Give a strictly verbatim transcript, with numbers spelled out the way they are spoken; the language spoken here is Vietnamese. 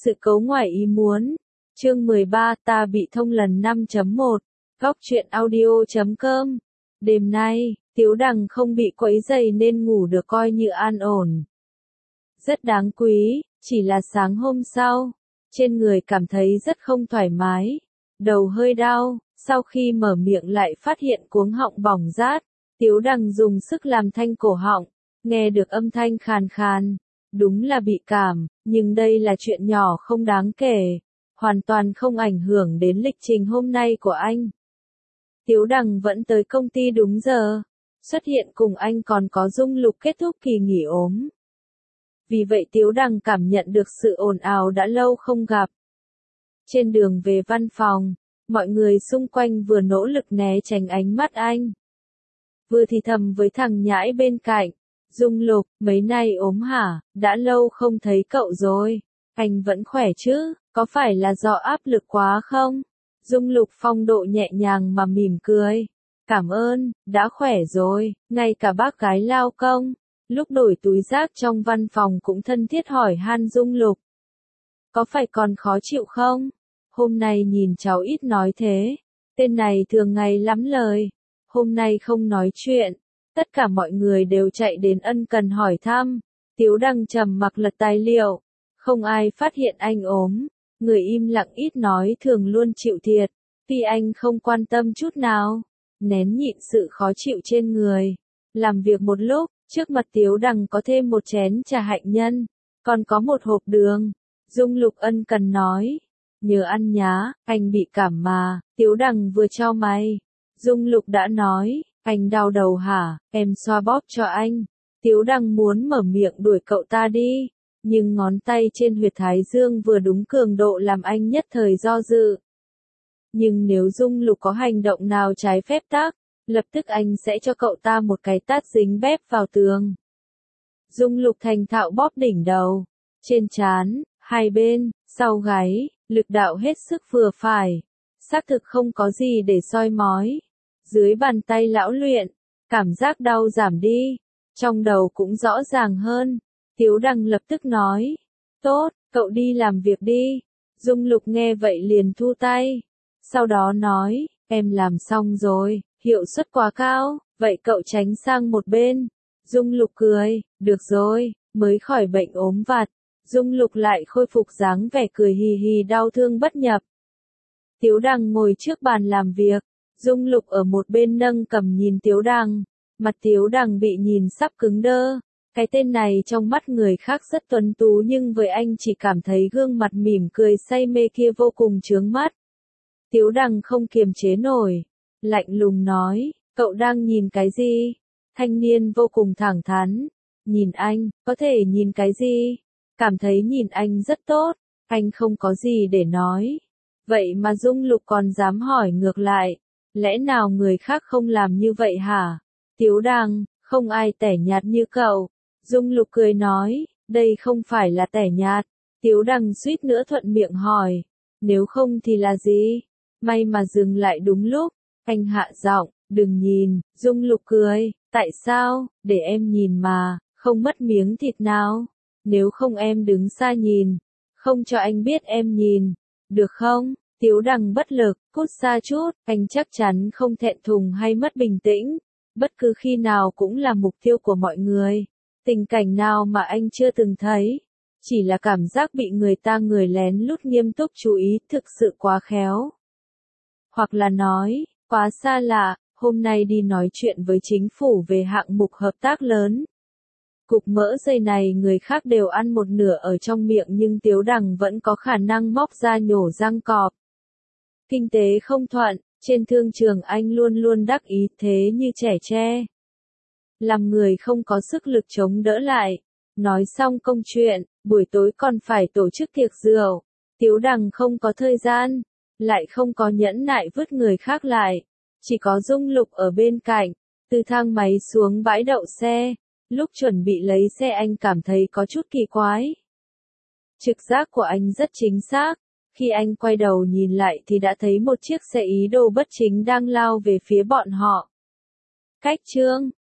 Sự cố ngoài ý muốn. Chương mười ba, ta bị thông lần năm chấm một. Góc truyện audio chấm com. Đêm nay, Tiếu Đằng không bị quấy rầy nên ngủ được coi như an ổn. Rất đáng quý, chỉ là sáng hôm sau, trên người cảm thấy rất không thoải mái, đầu hơi đau, sau khi mở miệng lại phát hiện cuống họng bỏng rát. Tiếu Đằng dùng sức làm thanh cổ họng, nghe được âm thanh khàn khàn. Đúng là bị cảm, nhưng đây là chuyện nhỏ không đáng kể, hoàn toàn không ảnh hưởng đến lịch trình hôm nay của anh. Tiếu Đằng vẫn tới công ty đúng giờ, xuất hiện cùng anh còn có Dung Lục kết thúc kỳ nghỉ ốm. Vì vậy Tiếu Đằng cảm nhận được sự ồn ào đã lâu không gặp. Trên đường về văn phòng, mọi người xung quanh vừa nỗ lực né tránh ánh mắt anh, vừa thì thầm với thằng nhãi bên cạnh. Dung Lục, mấy nay ốm hả, đã lâu không thấy cậu rồi. Anh vẫn khỏe chứ, có phải là do áp lực quá không? Dung Lục phong độ nhẹ nhàng mà mỉm cười. Cảm ơn, đã khỏe rồi, ngay cả bác gái lao công. Lúc đổi túi rác trong văn phòng cũng thân thiết hỏi han Dung Lục. Có phải còn khó chịu không? Hôm nay nhìn cháu ít nói thế. Tên này thường ngày lắm lời. Hôm nay không nói chuyện. Tất cả mọi người đều chạy đến ân cần hỏi thăm. Tiếu Đằng trầm mặc lật tài liệu. Không ai phát hiện anh ốm. Người im lặng ít nói thường luôn chịu thiệt. Vì anh không quan tâm chút nào. Nén nhịn sự khó chịu trên người. Làm việc một lúc, trước mặt Tiếu Đằng có thêm một chén trà hạnh nhân. Còn có một hộp đường. Dung Lục ân cần nói. Nhớ ăn nhá, anh bị cảm mà. Tiếu Đằng vừa chau mày. Dung Lục đã nói. Anh đau đầu hả, em xoa bóp cho anh. Tiếu Đằng muốn mở miệng đuổi cậu ta đi, nhưng ngón tay trên huyệt thái dương vừa đúng cường độ làm anh nhất thời do dự. Nhưng nếu Dung Lục có hành động nào trái phép tắc, lập tức anh sẽ cho cậu ta một cái tát dính bép vào tường. Dung Lục thành thạo bóp đỉnh đầu, trên trán, hai bên, sau gáy, lực đạo hết sức vừa phải. Xác thực không có gì để soi mói. Dưới bàn tay lão luyện, cảm giác đau giảm đi, trong đầu cũng rõ ràng hơn. Tiếu Đằng lập tức nói, tốt, cậu đi làm việc đi. Dung Lục nghe vậy liền thu tay, sau đó nói, em làm xong rồi, hiệu suất quá cao, vậy cậu tránh sang một bên. Dung Lục cười, được rồi, mới khỏi bệnh ốm vặt. Dung Lục lại khôi phục dáng vẻ cười hì hì đau thương bất nhập. Tiếu Đằng ngồi trước bàn làm việc. Dung Lục ở một bên nâng cầm nhìn Tiếu Đằng, mặt Tiếu Đằng bị nhìn sắp cứng đơ. Cái tên này trong mắt người khác rất tuấn tú nhưng với anh chỉ cảm thấy gương mặt mỉm cười say mê kia vô cùng chướng mắt. Tiếu Đằng không kiềm chế nổi, lạnh lùng nói, cậu đang nhìn cái gì? Thanh niên vô cùng thẳng thắn, nhìn anh, có thể nhìn cái gì? Cảm thấy nhìn anh rất tốt, anh không có gì để nói. Vậy mà Dung Lục còn dám hỏi ngược lại. Lẽ nào người khác không làm như vậy hả? Tiếu Đằng, không ai tẻ nhạt như cậu. Dung Lục cười nói, đây không phải là tẻ nhạt. Tiếu Đằng suýt nữa thuận miệng hỏi, nếu không thì là gì? May mà dừng lại đúng lúc, anh hạ giọng, đừng nhìn. Dung Lục cười, tại sao? Để em nhìn mà, không mất miếng thịt nào. Nếu không em đứng xa nhìn, không cho anh biết em nhìn, được không? Tiếu Đằng bất lực, cút xa chút, anh chắc chắn không thẹn thùng hay mất bình tĩnh. Bất cứ khi nào cũng là mục tiêu của mọi người. Tình cảnh nào mà anh chưa từng thấy. Chỉ là cảm giác bị người ta người lén lút nghiêm túc chú ý thực sự quá khéo. Hoặc là nói, quá xa lạ, hôm nay đi nói chuyện với chính phủ về hạng mục hợp tác lớn. Cục mỡ dây này người khác đều ăn một nửa ở trong miệng nhưng Tiếu Đằng vẫn có khả năng móc ra nhổ răng cọp. Kinh tế không thuận, trên thương trường anh luôn luôn đắc ý thế như trẻ tre. Làm người không có sức lực chống đỡ lại. Nói xong công chuyện, buổi tối còn phải tổ chức tiệc rượu. Tiếu Đằng không có thời gian, lại không có nhẫn nại vứt người khác lại. Chỉ có Dung Lục ở bên cạnh, từ thang máy xuống bãi đậu xe. Lúc chuẩn bị lấy xe anh cảm thấy có chút kỳ quái. Trực giác của anh rất chính xác. Khi anh quay đầu nhìn lại thì đã thấy một chiếc xe ý đồ bất chính đang lao về phía bọn họ. Cách chương